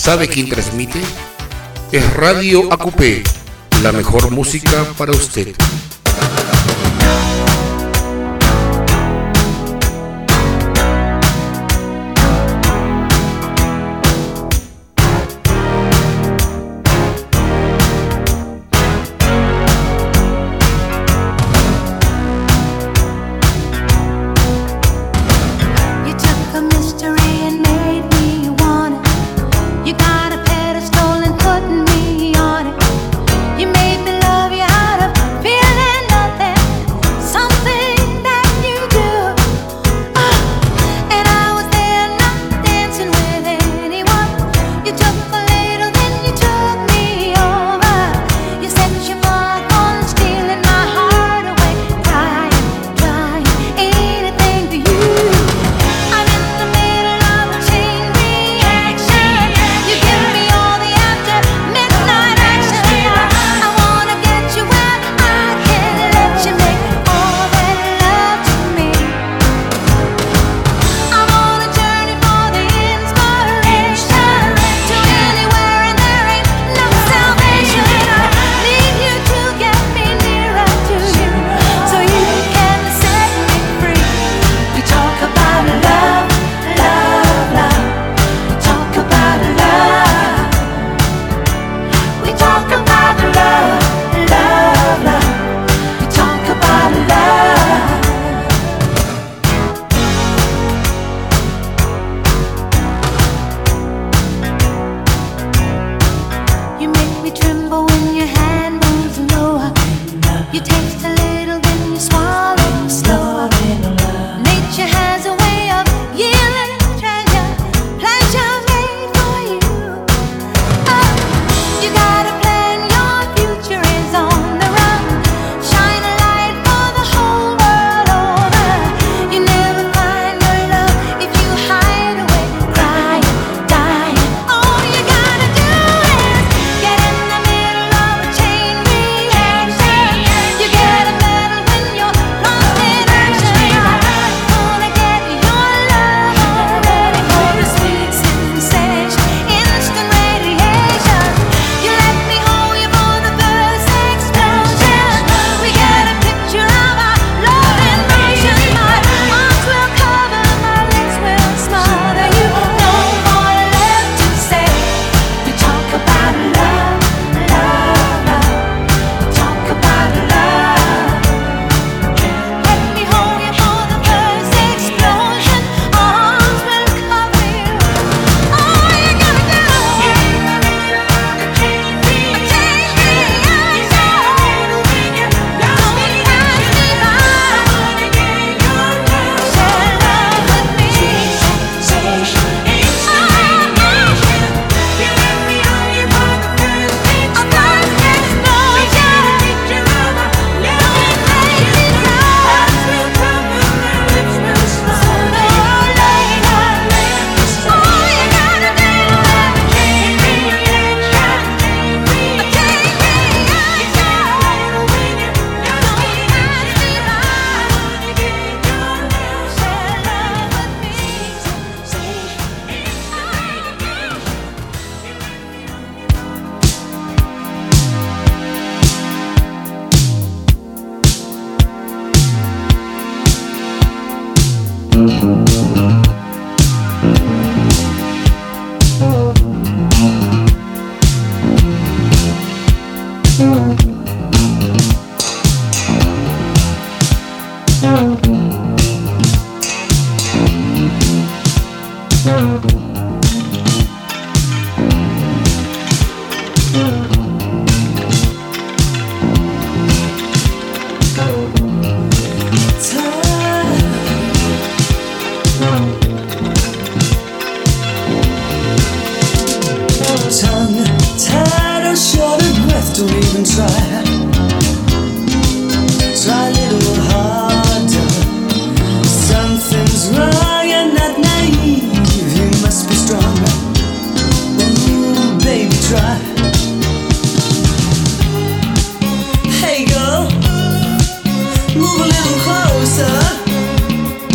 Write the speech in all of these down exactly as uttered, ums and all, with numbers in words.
¿Sabe quién transmite? Es Radio Acupé, la mejor música para usted.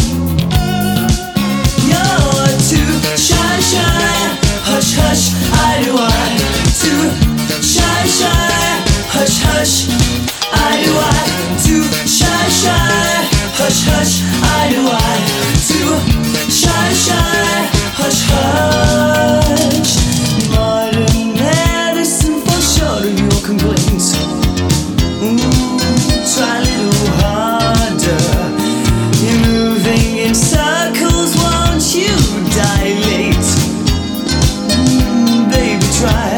You're too shy, shy. Hush, hush, I hush, I do I to shy shy, hush hush, I do I to shy shy, hush hush. Modern medicine for sure of your complaints. Ooh, try a little harder. You're moving in circles, won't you dilate? Mm, baby, try.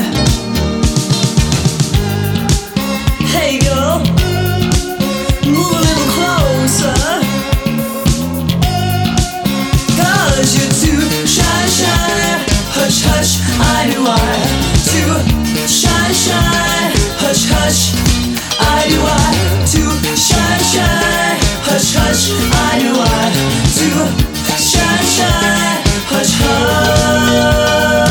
Hey girl, move a little closer. Cause you're too shy, shy. Hush, hush, I do I. Too shy, shy. Hush, hush, I do I. Too shy, shy. Hush, hush, I do I. Too shy, shy. Hush, hush.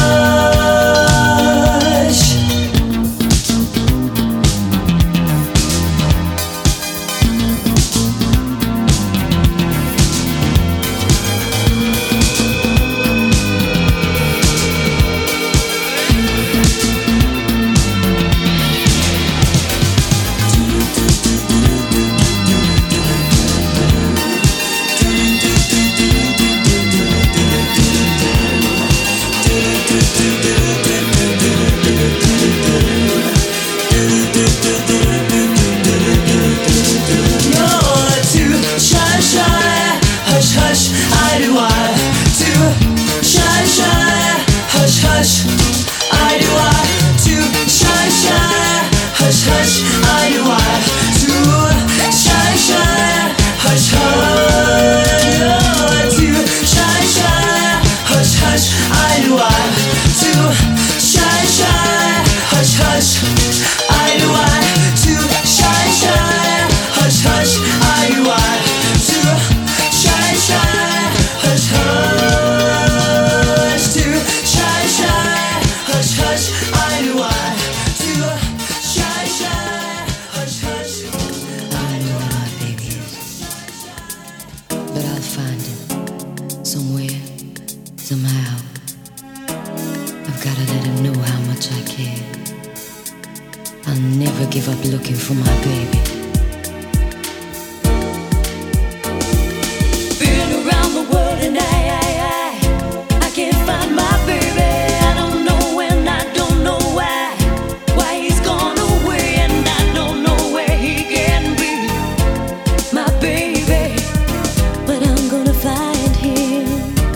Looking for my baby. Been around the world and I, I, I, I can't find my baby. I don't know when, I don't know why, why he's gone away, and I don't know where he can be, my baby. But I'm gonna find him.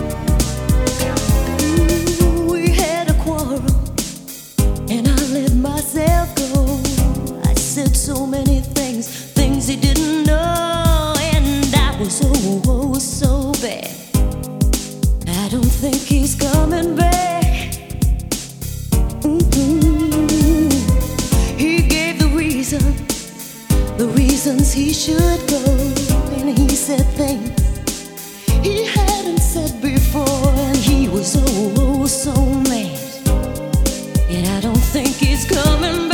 Ooh, we had a quarrel, and I let myself go. Said so many things, things he didn't know, and I was oh, oh so bad. I don't think he's coming back. Mm-hmm. He gave the reason, the reasons he should go, and he said things he hadn't said before, and he was oh, oh so mad. And I don't think he's coming back.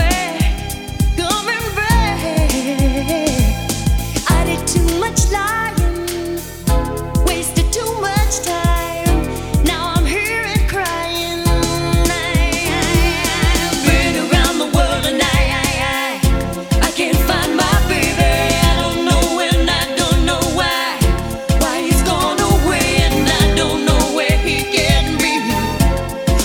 I did too much lying, wasted too much time. Now I'm here and crying. I've been around the world and I, I, I, I can't find my baby. I don't know when, I don't know why, why he's gone away, and I don't know where he can be,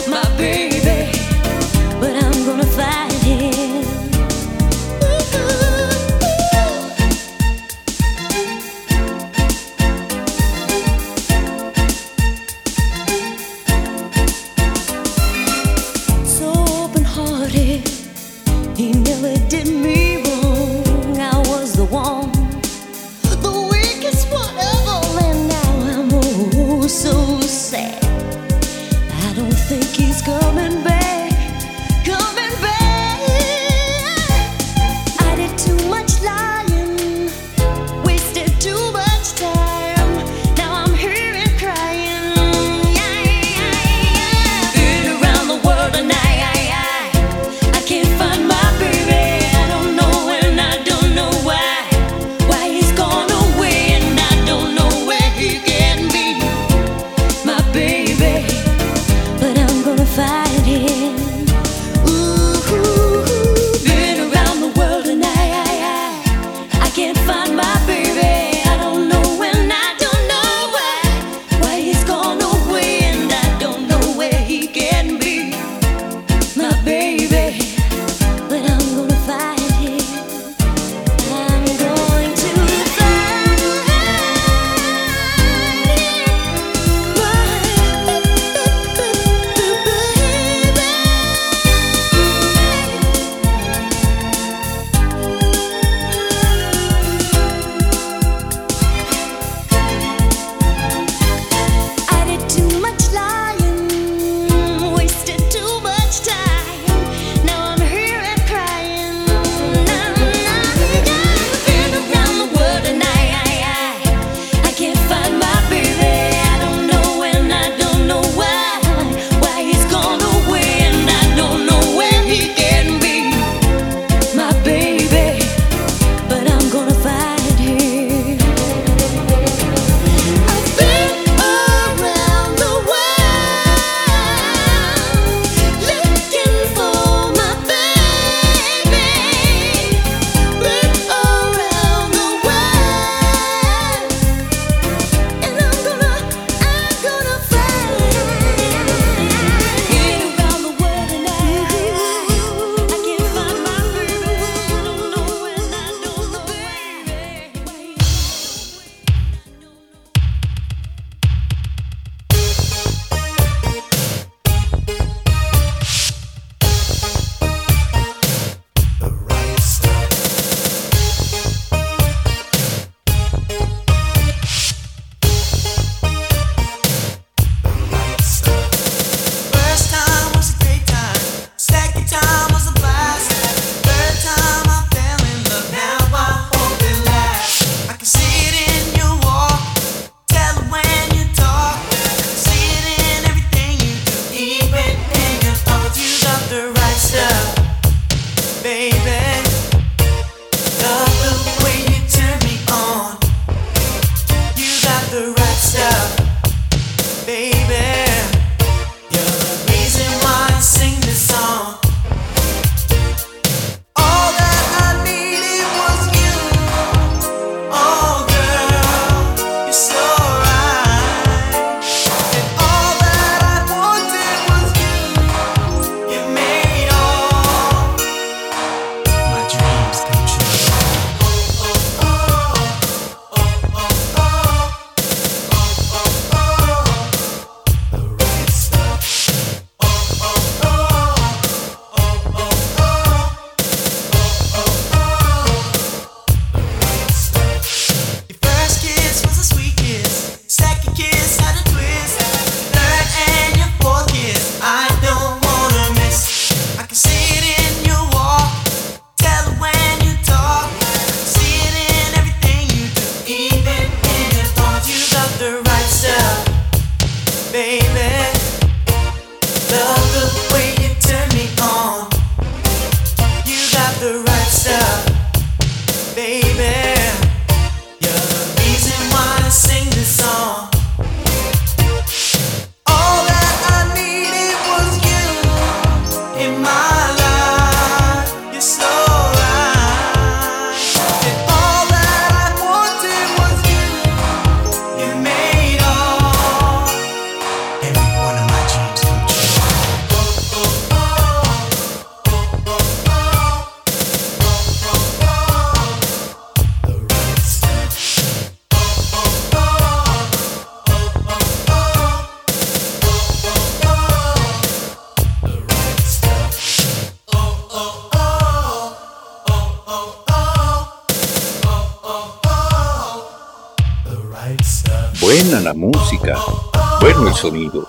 Buena la música, bueno el sonido.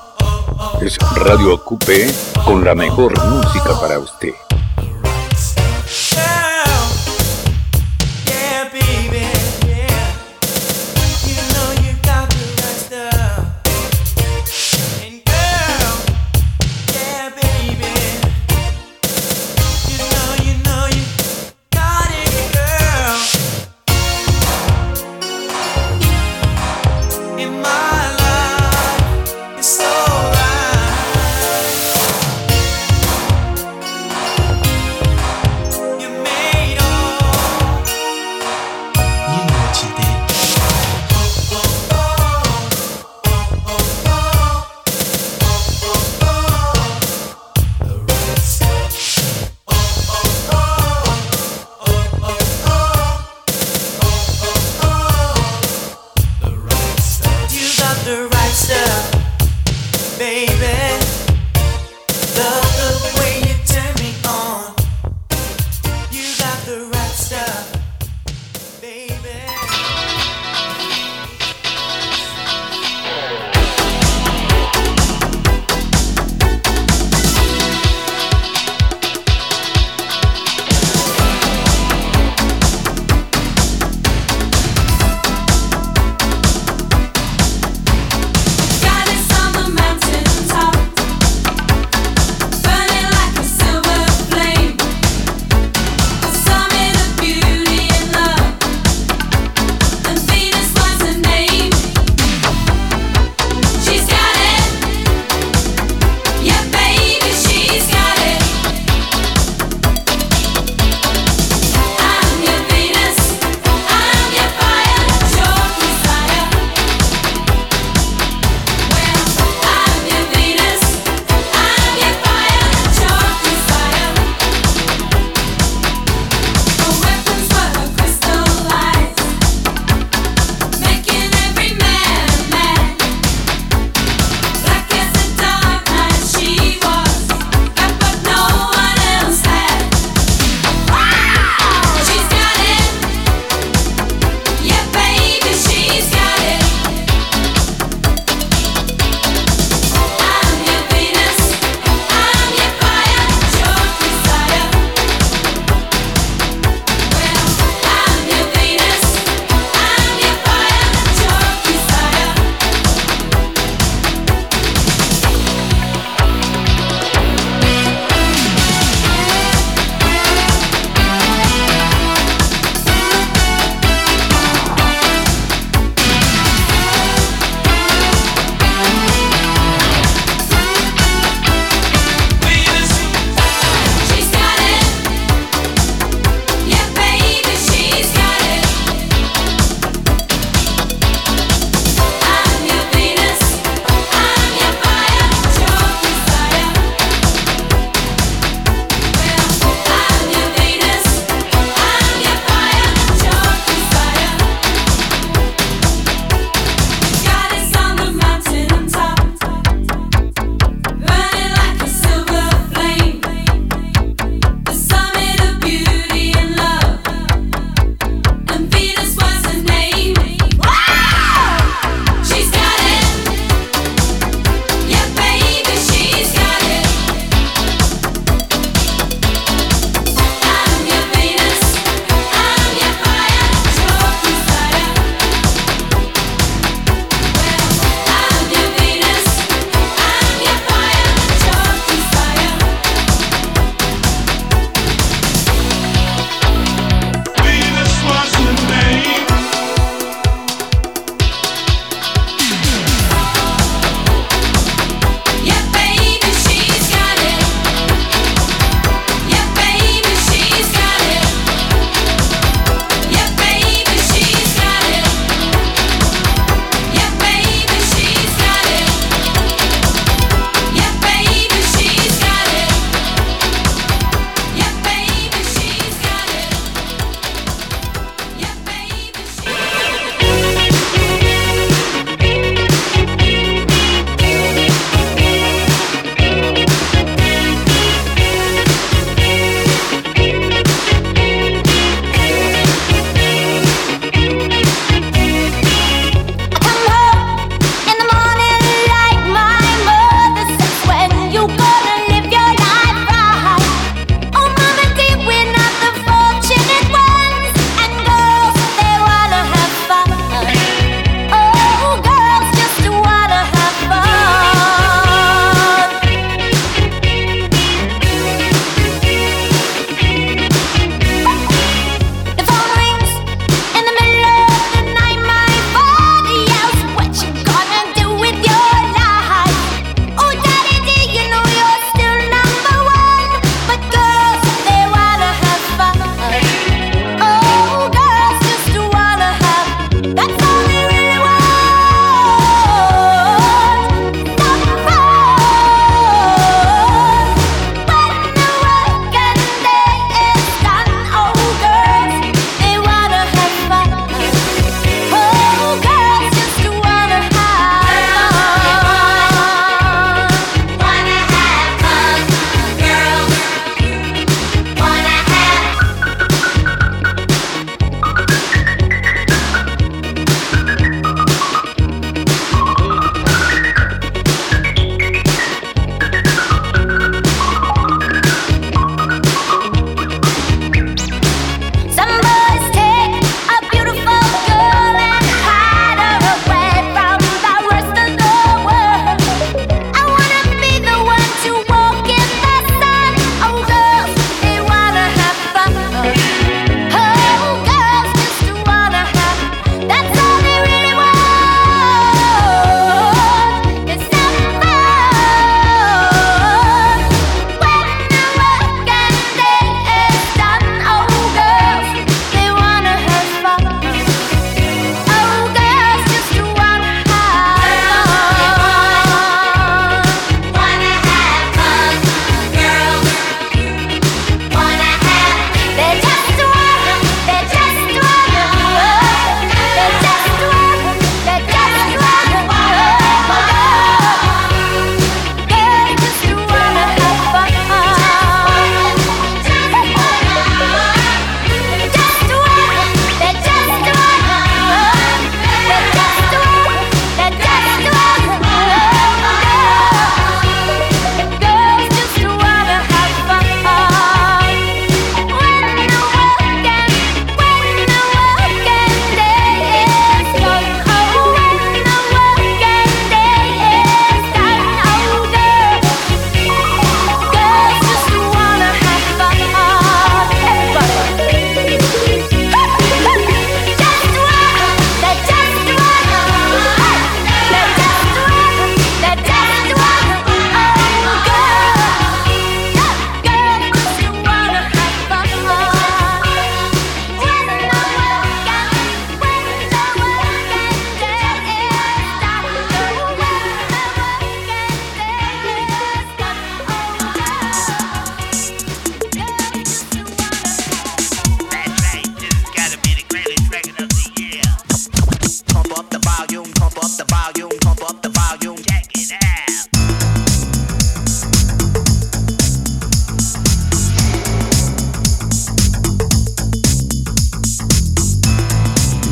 Es Radio Acupé con la mejor música para usted.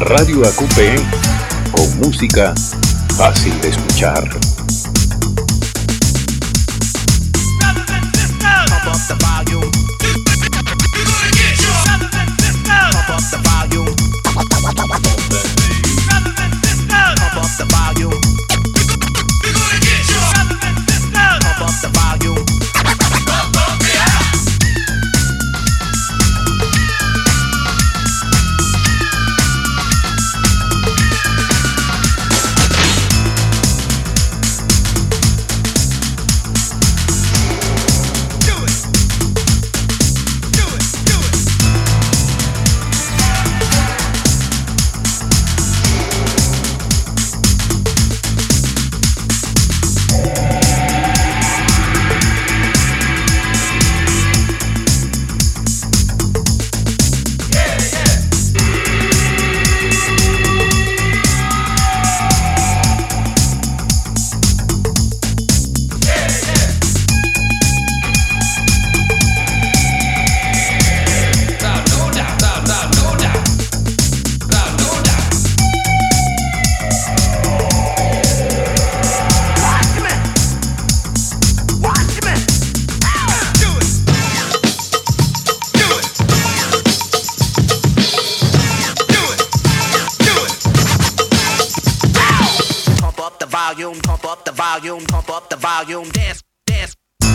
Radio A Q P con música fácil de escuchar. volume, pump up the volume, dance, dance.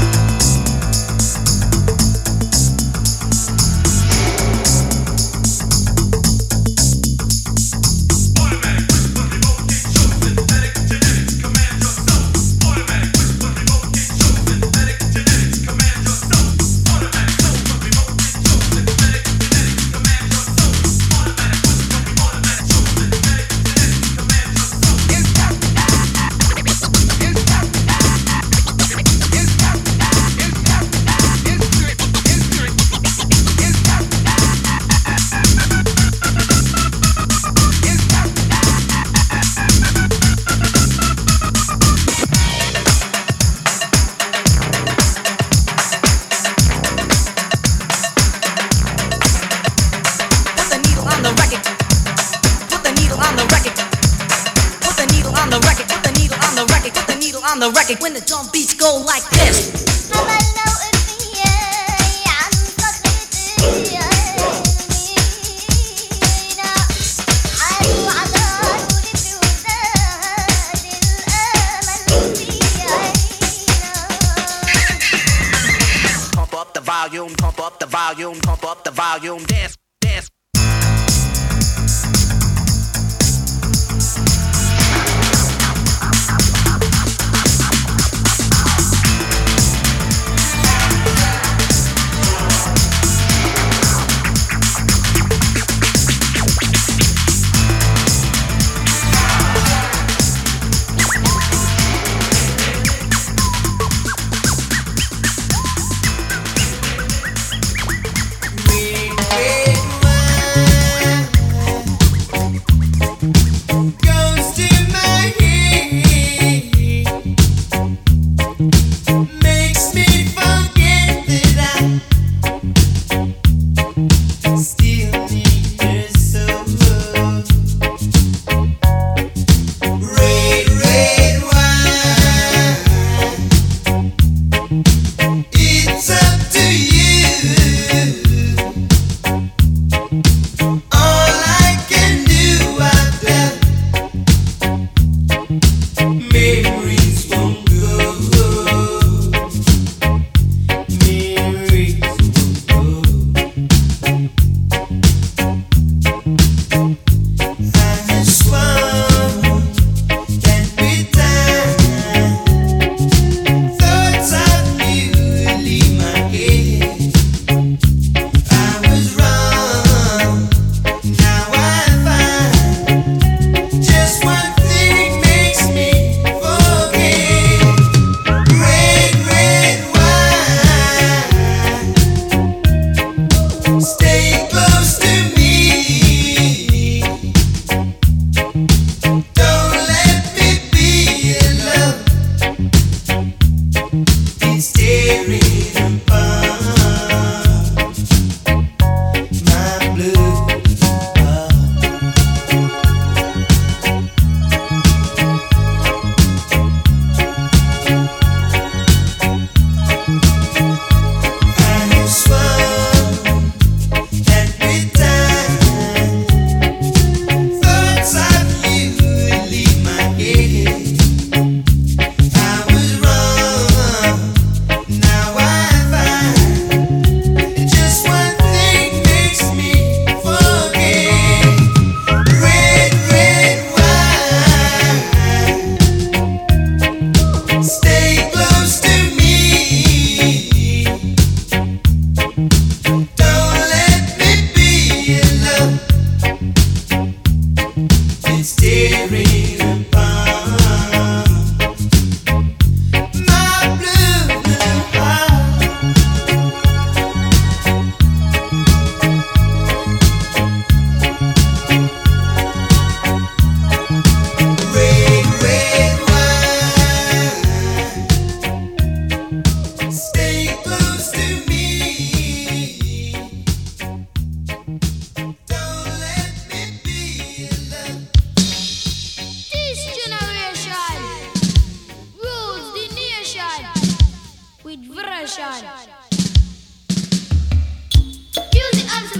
On the record when the drum beats go like this. Pump up the volume, pump up the volume, pump up the volume, dance, dance. We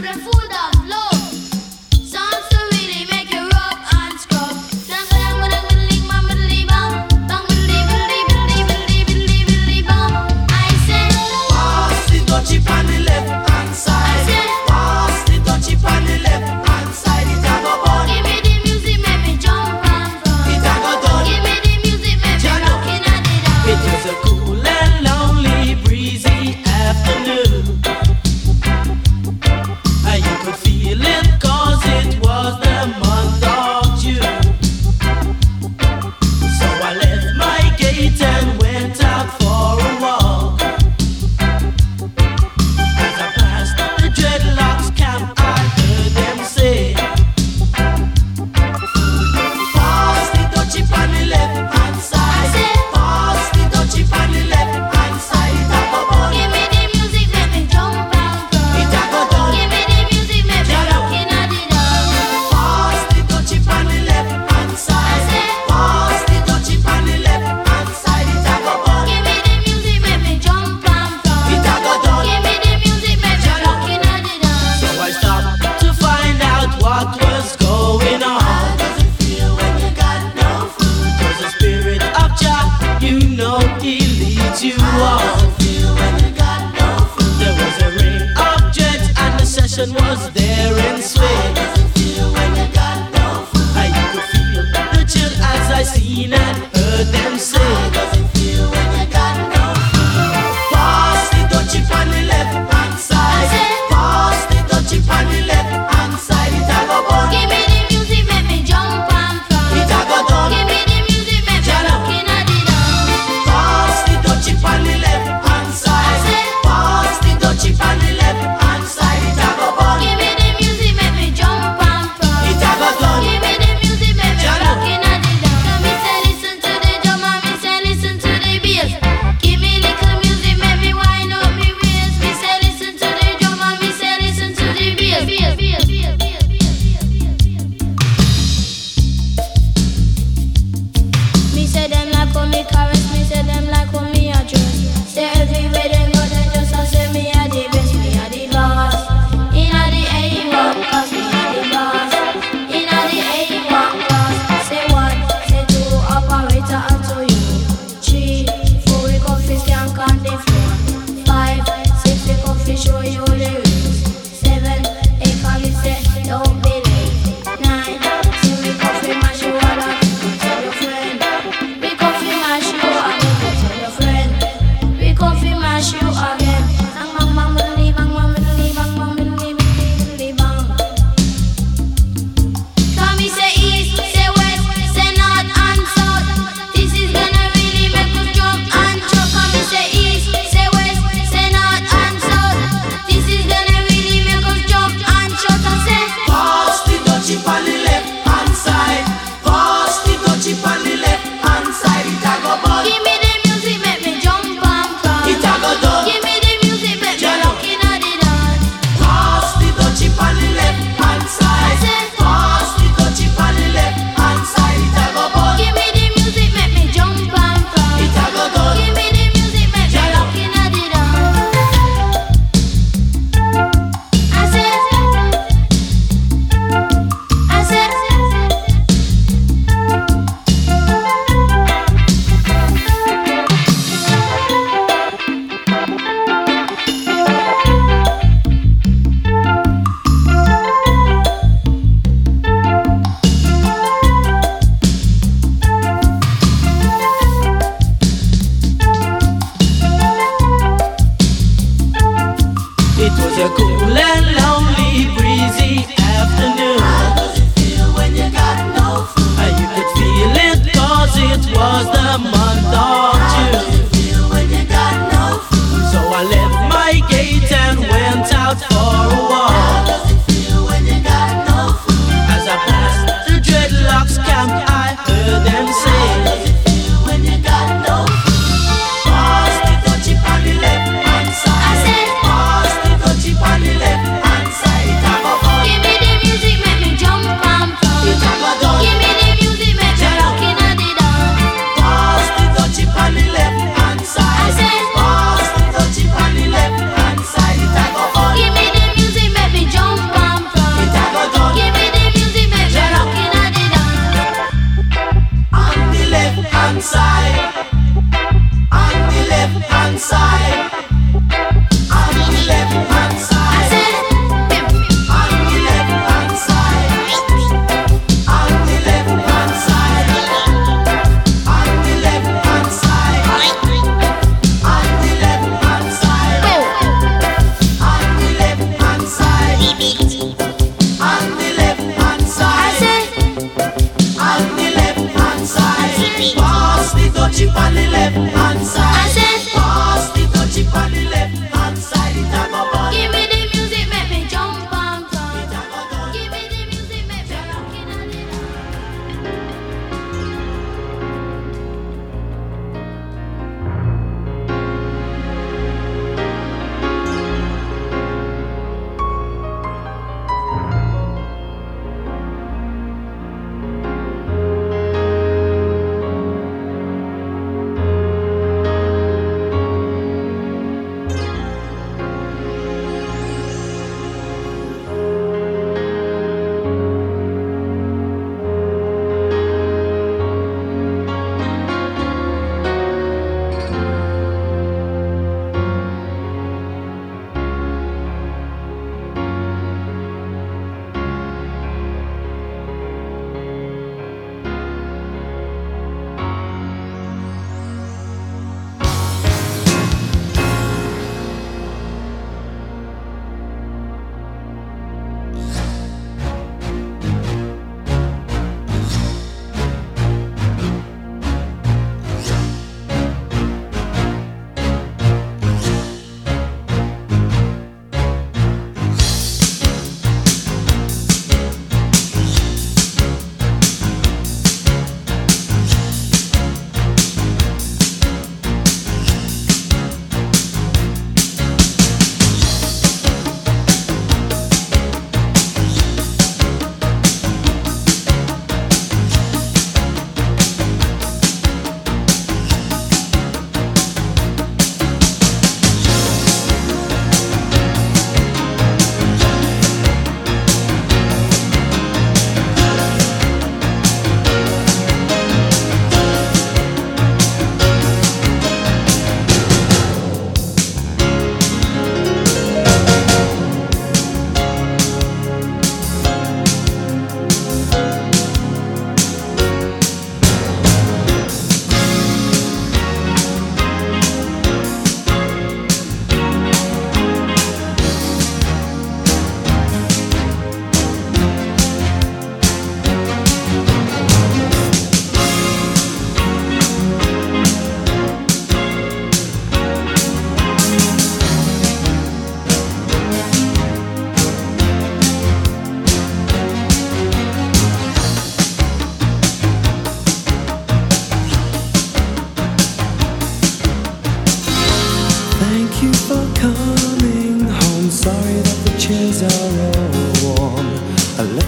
Listen to the drum and me say listen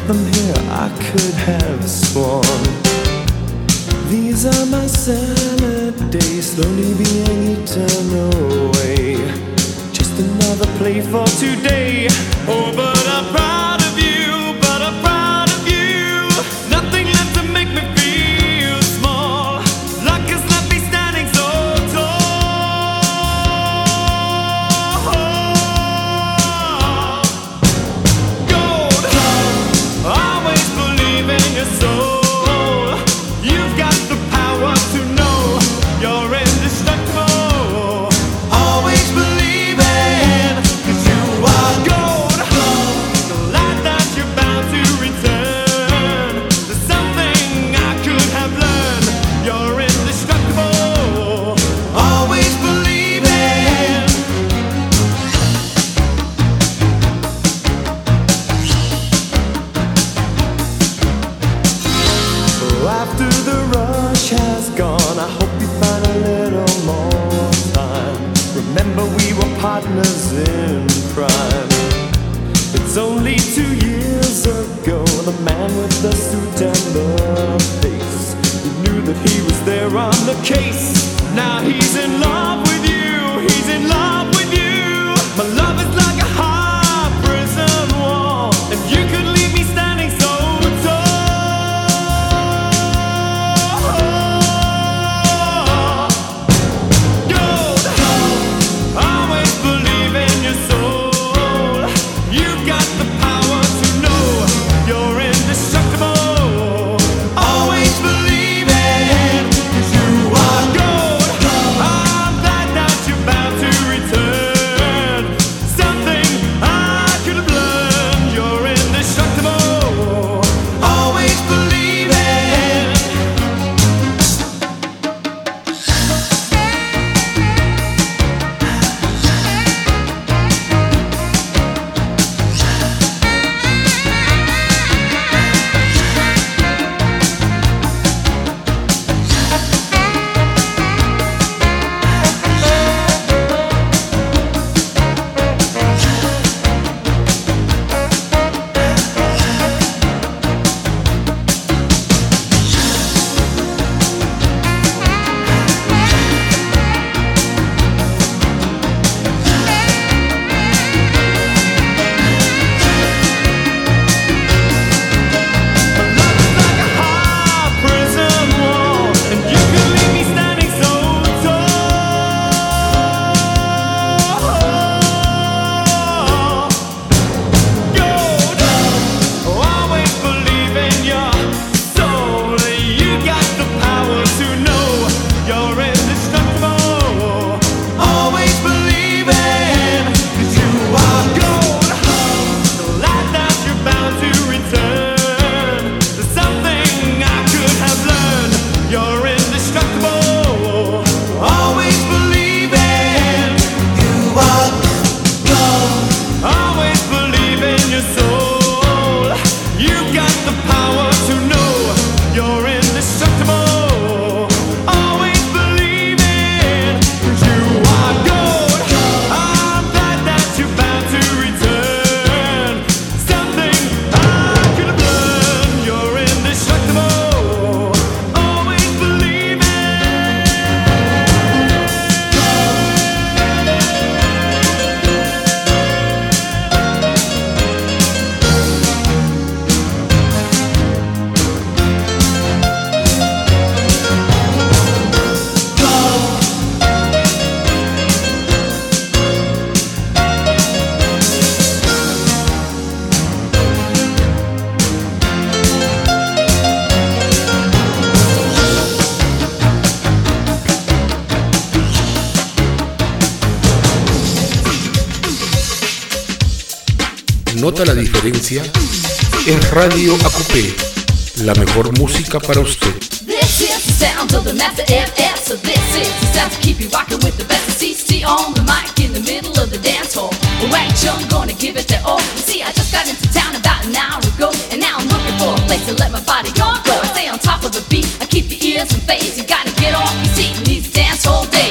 them here, I could have sworn. These are my salad days, slowly being eaten away. Just another play for today. Oh, but I'm proud of you, but I'm proud of you. Nothing left to make me feel small. Luck has left me standing so tall. Gold, always believe in your soul. You've got the power to know you're indestructible. Always believe in, 'cause you are gold. The light that you're bound to return. There's something I could have learned. You're indestructible. Always believe in. Oh, after the rush has gone, I hope you find a little more time. Remember we were partners in crime. It's only two years ago, the man with the suit and the face, who knew that he was there on the case. Now he's in love with you, he's in love with you. My love is like a high prison wall, and you could leave me standing so tall. Gold, always believe in your soul. You've got the power to know you're indestructible. Always believe in, 'cause you are gold. I'm glad that you're bound to return. Something I could have learned. You're indestructible. Always believe in. ¿Nota la diferencia? Es Radio A Q P, la mejor música para usted. This is the sound of the Master M S. So this is the sound to keep you rocking with the best. C C on the mic in the middle of the dance hall. Well, ain't young, gonna give it their all. You see, I just got into town about an hour ago, and now I'm looking for a place to let my body go. Go, I stay on top of the beat. I keep your ears from phase. You gotta get off your seat in these dance hall days.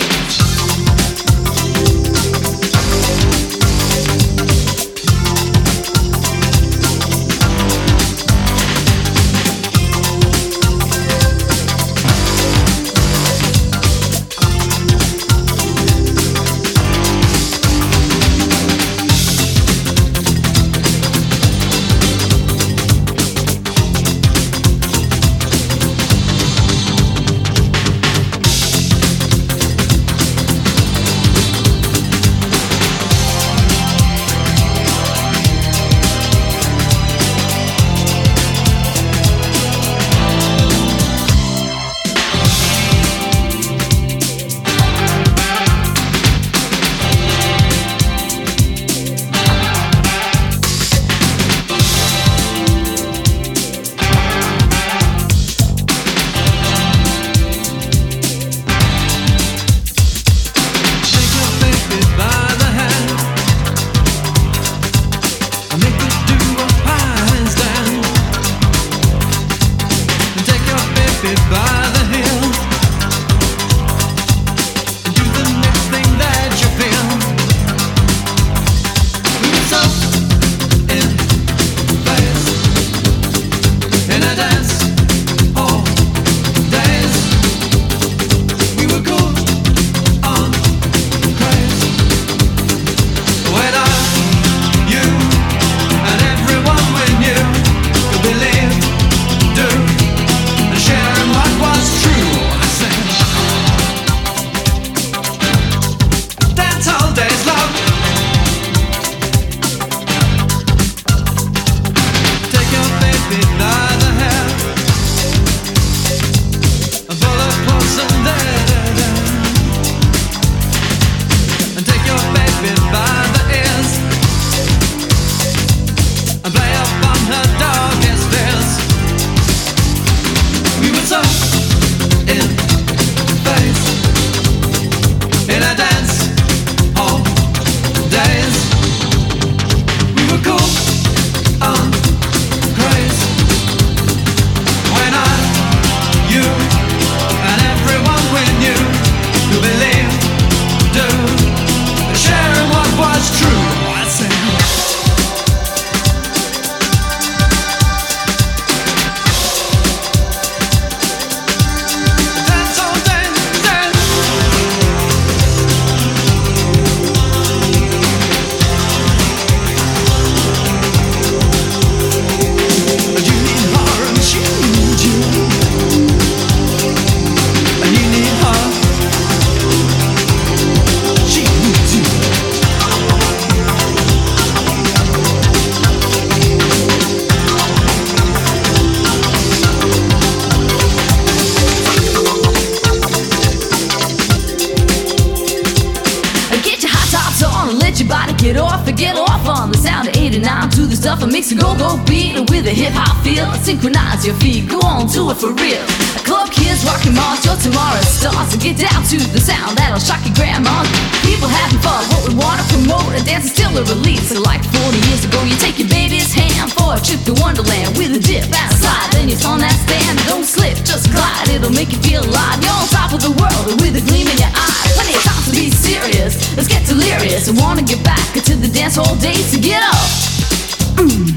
down to the stuff that makes a go-go beat with a hip-hop feel. Synchronize your feet, go on, do it for real. Club kids rocking Mars, your tomorrow starts. And get down to the sound that'll shock your grandma. People having fun, what we wanna promote. A dance is still a release. So like forty years ago, you take your baby's hand for a trip to Wonderland with a dip and a slide. Then you on that stand, don't slip, just glide. It'll make you feel alive. You're on top of the world with a gleam in your eye. Plenty of time to be serious. Let's get delirious. I wanna get back into the dance hall days to get up. Mm.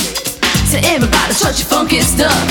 So everybody, touch your funky stuff.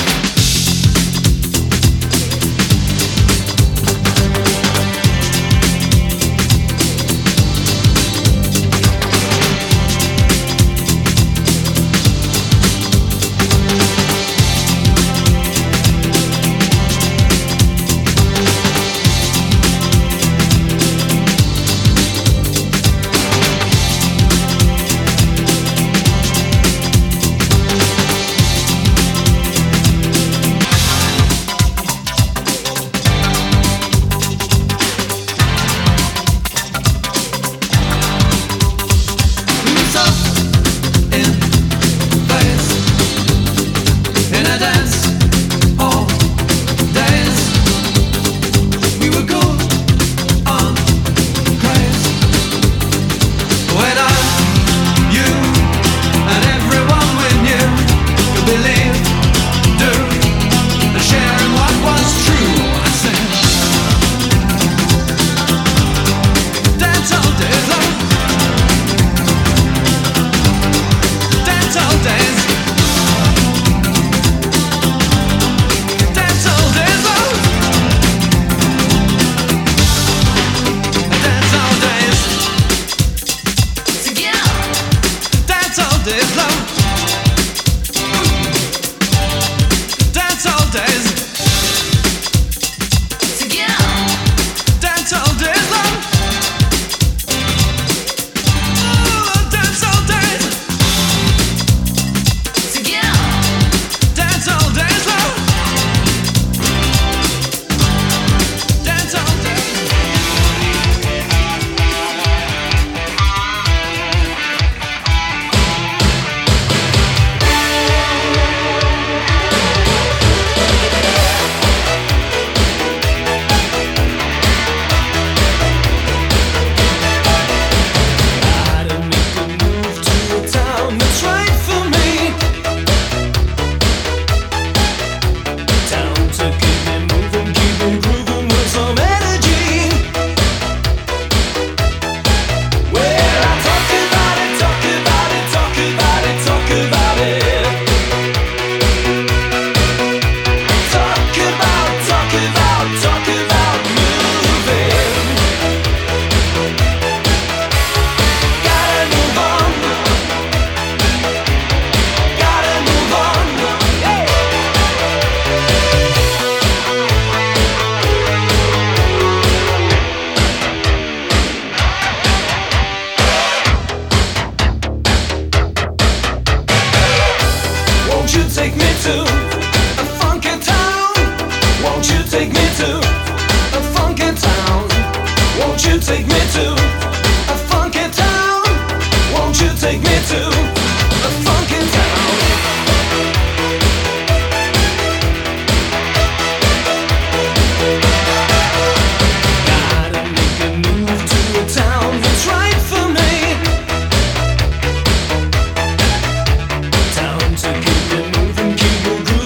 Town to keep it moving, keep it grooving.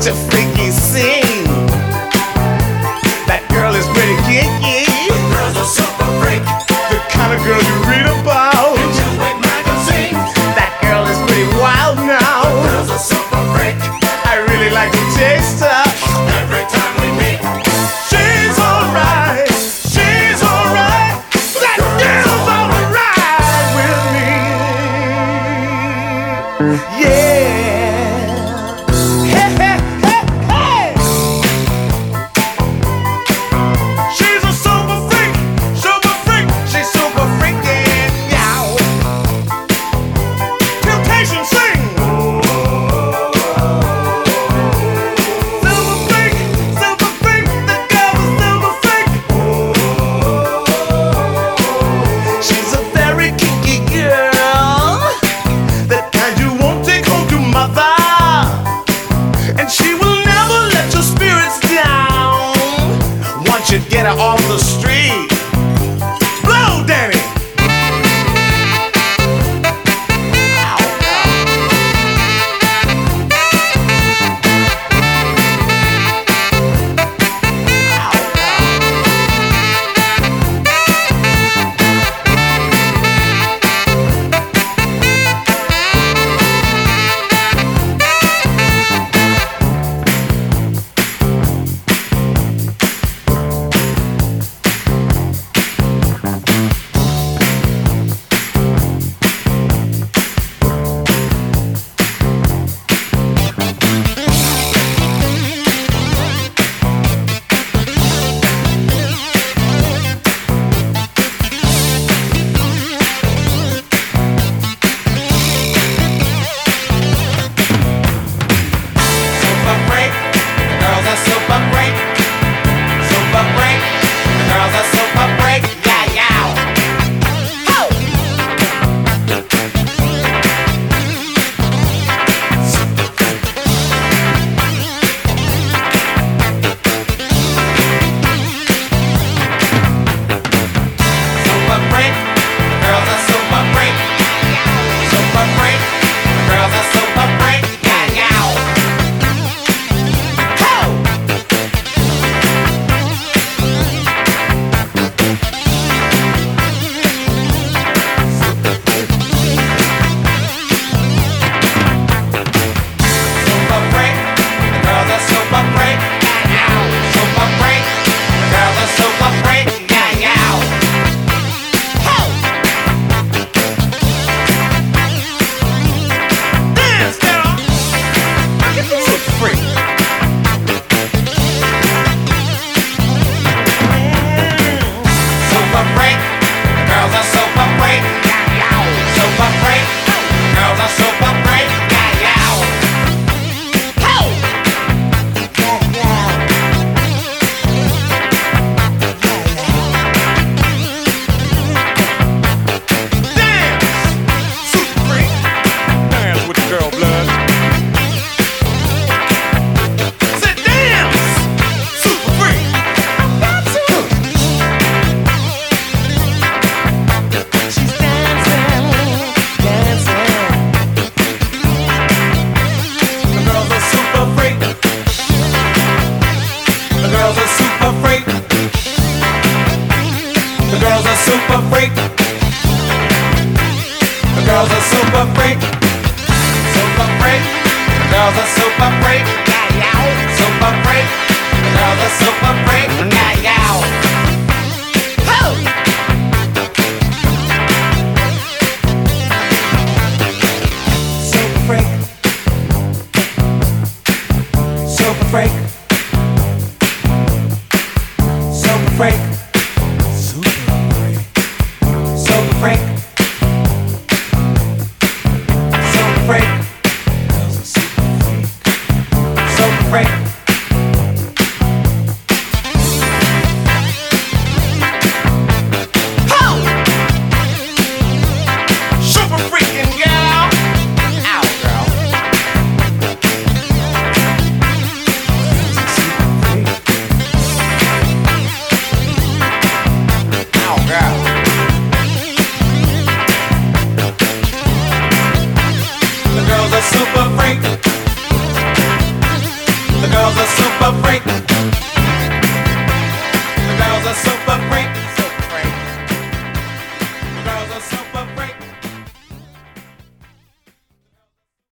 such a freaky scene. That girl is pretty kinky. Girl's a super freak. The kind of girl you read about in Jewett magazine. That girl is pretty wild now. Girl's a super freak. I really like to taste her every time we meet. She's alright. She's alright. That girl's alright with me. Yeah. Hey, hey, hey, hey. She's a super freak, super freak. She's super freaking, yow. Temptation sing. Super freak, super freak. The girl is super freak. She's a very kinky girl, that kind you won't take home to mother. And she will never let your spirits down once you get her off the street. Blow, Danny! Super freak, the girls are super freak. Super freak, the girls are super freak. Yeah, yeah. Ho! Super freak, the girls are super freak. Super freak, the girls are super freak. Yeah, yeah. Ho! Super freak, the girls are super freak. Yeah, yeah. Super freak, the girls are super freak. Yeah, yeah. Ho! Dance, girl. Super freak. Super freak, the girls are super freak. Yeah, yeah. Super freak, the girls are super freak. Yeah, yeah. Ho! Dance, super freak. Dance with the girl blood. Say dance, super freak. She's dancing, dancing. The girls are super freak. The girls are super freak. The girls are super freak. The girls are super freak. Super freak. The girls are super freak. Yeah, yeah. Super freak. The girls are super freak. Yeah, yeah. Ho! Super freak. Super freak. Super freak. Super freak. Super freak. Super freak. Ho! Super freaking girl. Ow, girl. Ow, girl. The girls are super freak. freak. The girl's a super freak. The girl's a super